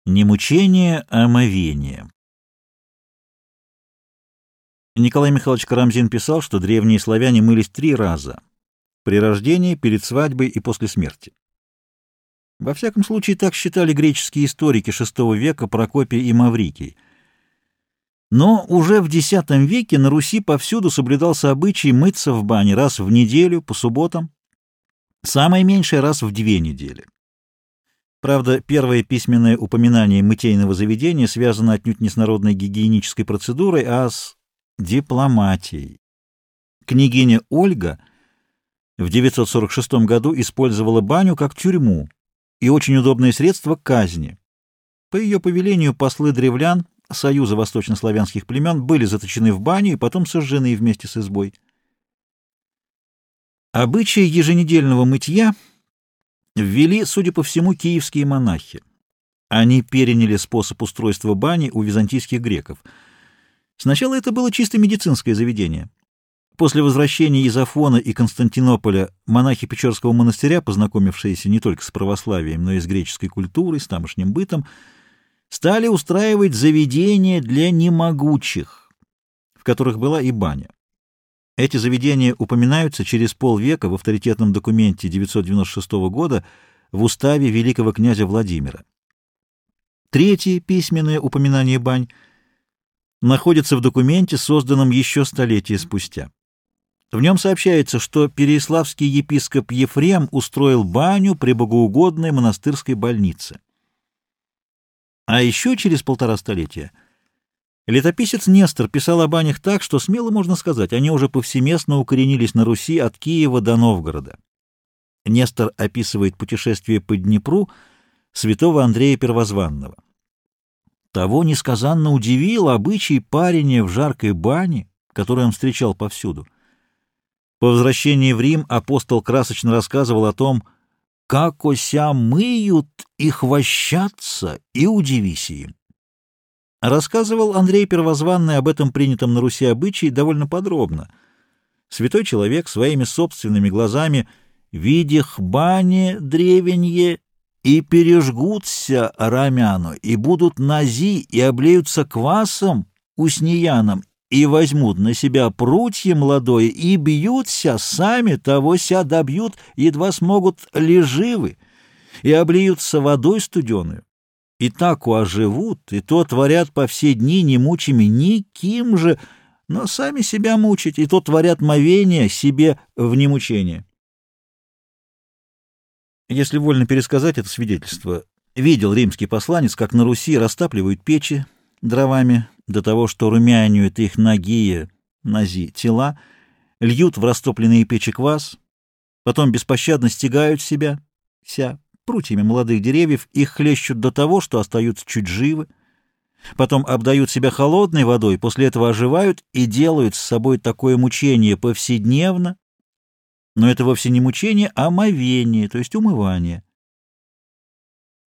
Не мучение, а омовение. Николай Михайлович Карамзин писал, что древние славяне мылись 3 раза: при рождении, перед свадьбой и после смерти. Во всяком случае, так считали греческие историки VI века Прокопий и Маврикий. Но уже в X веке на Руси повсюду соблюдался обычай мыться в бане раз в неделю, по субботам, самое меньшее раз в 2 недели. Правда, первое письменное упоминание мытейного заведения связано отнюдь не с народной гигиенической процедурой, а с дипломатией. Княгиня Ольга в 946 году использовала баню как тюрьму и очень удобное средство казни. По ее повелению послы древлян Союза восточнославянских племен были заточены в баню и потом сожжены вместе с избой. Обычай еженедельного мытья ввели, судя по всему, киевские монахи. Они переняли способ устройства бани у византийских греков. Сначала это было чисто медицинское заведение. После возвращения из Афона и Константинополя монахи Печорского монастыря, познакомившиеся не только с православием, но и с греческой культурой, с тамошним бытом, стали устраивать заведения для немогучих, в которых была и баня. Эти заведения упоминаются через полвека в авторитетном документе 996 года в уставе великого князя Владимира. Третье письменное упоминание бань находится в документе, созданном еще столетия спустя. В нем сообщается, что переяславский епископ Ефрем устроил баню при богоугодной монастырской больнице. А еще через 1,5 столетия летописец Нестор писал о банях так, что смело можно сказать, они уже повсеместно укоренились на Руси от Киева до Новгорода. Нестор описывает путешествие по Днепру святого Андрея Первозванного. Того несказанно удивил обычай парения в жаркой бане, который он встречал повсюду. По возвращении в Рим апостол красочно рассказывал о том, как ося мыют и хвощатся, и удивись им. Рассказывал Андрей Первозванный об этом принятом на Руси обычае довольно подробно. Святой человек своими собственными глазами, видях бане древенье, и пережгутся рамяну, и будут нази, и облеются квасом уснияном, и возьмут на себя прутье молодое, и бьются, сами того ся добьют, едва смогут ли живы, и облеются водой студеную. И так оживут, и то творят по все дни, не мучими никим же, но сами себя мучить, и то творят мовения себе в немучение. Если вольно пересказать это свидетельство, видел римский посланец, как на Руси растапливают печи дровами до того, что румянюют их нази тела, льют в растопленные печи квас, потом беспощадно стягают себя, прутьями молодых деревьев, их хлещут до того, что остаются чуть живы, потом обдают себя холодной водой, после этого оживают и делают с собой такое мучение повседневно, но это вовсе не мучение, а омовение, то есть умывание.